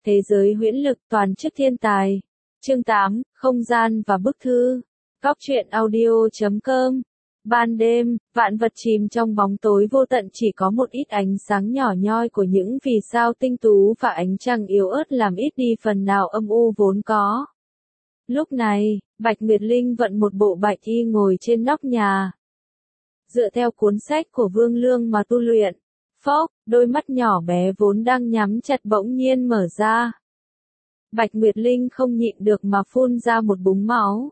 Thế giới huyễn lực toàn chức thiên tài. Chương 8, không gian và bức thư. Góc truyện audio.com. Ban đêm, vạn vật chìm trong bóng tối vô tận, chỉ có một ít ánh sáng nhỏ nhoi của những vì sao tinh tú và ánh trăng yếu ớt làm ít đi phần nào âm u vốn có. Lúc này, Bạch Nguyệt Linh vận một bộ bạch y ngồi trên nóc nhà. Dựa theo cuốn sách của Vương Lương mà tu luyện. Phốc, đôi mắt nhỏ bé vốn đang nhắm chặt bỗng nhiên mở ra. Bạch Nguyệt Linh không nhịn được mà phun ra một búng máu.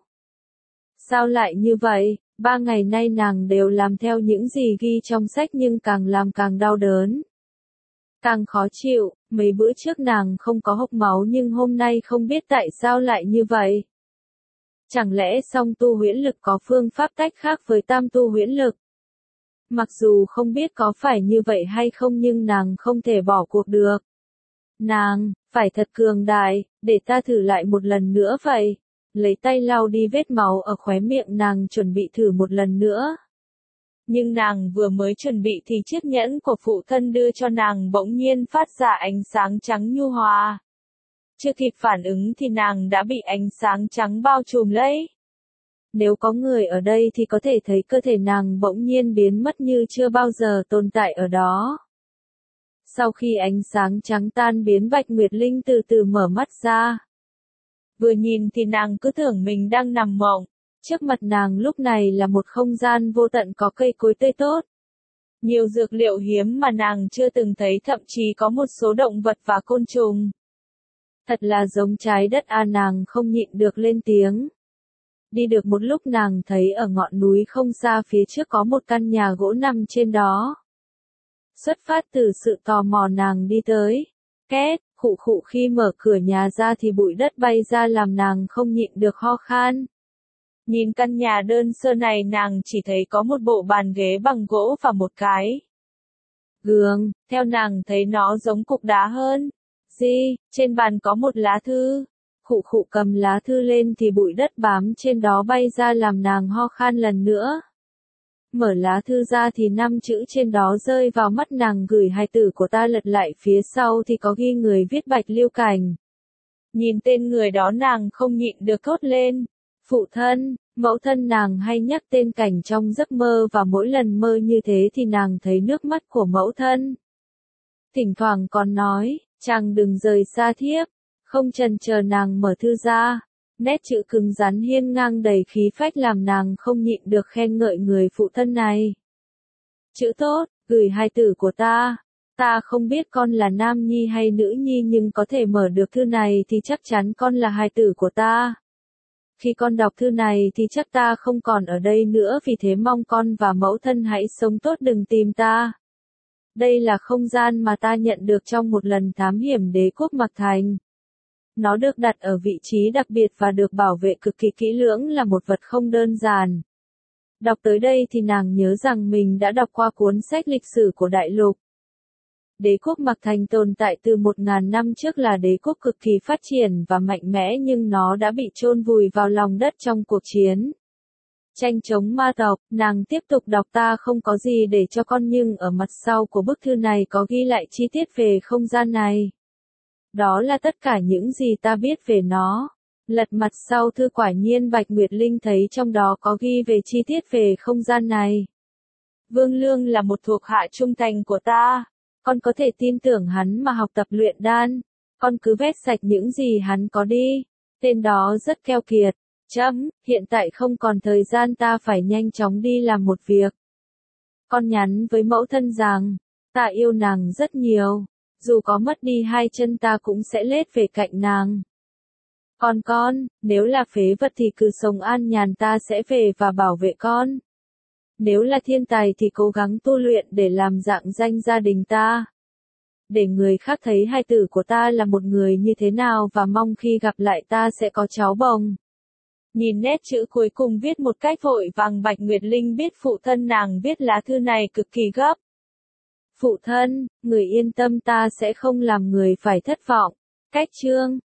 Sao lại như vậy? 3 ngày nay nàng đều làm theo những gì ghi trong sách nhưng càng làm càng đau đớn. Càng khó chịu, mấy bữa trước nàng không có hộc máu nhưng hôm nay không biết tại sao lại như vậy. Chẳng lẽ song tu huyễn lực có phương pháp tách khác với tam tu huyễn lực? Mặc dù không biết có phải như vậy hay không nhưng nàng không thể bỏ cuộc được. Nàng, phải thật cường đại, để ta thử lại một lần nữa vậy. Lấy tay lau đi vết máu ở khóe miệng nàng chuẩn bị thử một lần nữa. Nhưng nàng vừa mới chuẩn bị thì chiếc nhẫn của phụ thân đưa cho nàng bỗng nhiên phát ra ánh sáng trắng nhu hòa. Chưa kịp phản ứng thì nàng đã bị ánh sáng trắng bao trùm lấy. Nếu có người ở đây thì có thể thấy cơ thể nàng bỗng nhiên biến mất như chưa bao giờ tồn tại ở đó. Sau khi ánh sáng trắng tan biến, Bạch Nguyệt Linh từ từ mở mắt ra. Vừa nhìn thì nàng cứ tưởng mình đang nằm mộng. Trước mặt nàng lúc này là một không gian vô tận có cây cối tươi tốt. Nhiều dược liệu hiếm mà nàng chưa từng thấy, thậm chí có một số động vật và côn trùng. Thật là giống trái đất à, nàng không nhịn được lên tiếng. Đi được một lúc nàng thấy ở ngọn núi không xa phía trước có một căn nhà gỗ nằm trên đó. Xuất phát từ sự tò mò nàng đi tới. Két, khụ khụ, khi mở cửa nhà ra thì bụi đất bay ra làm nàng không nhịn được ho khan. Nhìn căn nhà đơn sơ này nàng chỉ thấy có một bộ bàn ghế bằng gỗ và một cái gương, theo nàng thấy nó giống cục đá hơn. Trên bàn có một lá thư. Khụ khụ cầm lá thư lên thì bụi đất bám trên đó bay ra làm nàng ho khan lần nữa. Mở lá thư ra thì 5 chữ trên đó rơi vào mắt nàng: gửi hài tử của ta. Lật lại phía sau thì có ghi người viết Bạch Lưu Cảnh. Nhìn tên người đó nàng không nhịn được thốt lên. Phụ thân, mẫu thân nàng hay nhắc tên Cảnh trong giấc mơ và mỗi lần mơ như thế thì nàng thấy nước mắt của mẫu thân. Thỉnh thoảng còn nói, chàng đừng rời xa thiếp. Không chần chờ nàng mở thư ra. Nét chữ cứng rắn hiên ngang đầy khí phách làm nàng không nhịn được khen ngợi người phụ thân này. Chữ tốt, gửi hài tử của ta. Ta không biết con là nam nhi hay nữ nhi nhưng có thể mở được thư này thì chắc chắn con là hài tử của ta. Khi con đọc thư này thì chắc ta không còn ở đây nữa, vì thế mong con và mẫu thân hãy sống tốt, đừng tìm ta. Đây là không gian mà ta nhận được trong một lần thám hiểm đế quốc Mạc Thành. Nó được đặt ở vị trí đặc biệt và được bảo vệ cực kỳ kỹ lưỡng, là một vật không đơn giản. Đọc tới đây thì nàng nhớ rằng mình đã đọc qua cuốn sách lịch sử của đại lục. Đế quốc Mạc Thành tồn tại từ 1000 năm trước, là đế quốc cực kỳ phát triển và mạnh mẽ, nhưng nó đã bị chôn vùi vào lòng đất trong cuộc chiến tranh chống ma tộc. Nàng tiếp tục đọc: ta không có gì để cho con nhưng ở mặt sau của bức thư này có ghi lại chi tiết về không gian này. Đó là tất cả những gì ta biết về nó. Lật mặt sau thư, quả nhiên Bạch Nguyệt Linh thấy trong đó có ghi về chi tiết về không gian này. Vương Lương là một thuộc hạ trung thành của ta. Con có thể tin tưởng hắn mà học tập luyện đan. Con cứ vét sạch những gì hắn có đi. Tên đó rất keo kiệt. Hiện tại không còn thời gian, ta phải nhanh chóng đi làm một việc. Con nhắn với mẫu thân rằng, ta yêu nàng rất nhiều. Dù có mất đi 2 chân ta cũng sẽ lết về cạnh nàng. Còn con, nếu là phế vật thì cứ sống an nhàn, ta sẽ về và bảo vệ con. Nếu là thiên tài thì cố gắng tu luyện để làm rạng danh gia đình ta. Để người khác thấy hài tử của ta là một người như thế nào và mong khi gặp lại ta sẽ có cháu bồng. Nhìn nét chữ cuối cùng viết một cách vội vàng, Bạch Nguyệt Linh biết phụ thân nàng viết lá thư này cực kỳ gấp. Phụ thân, người yên tâm, ta sẽ không làm người phải thất vọng. Cách chương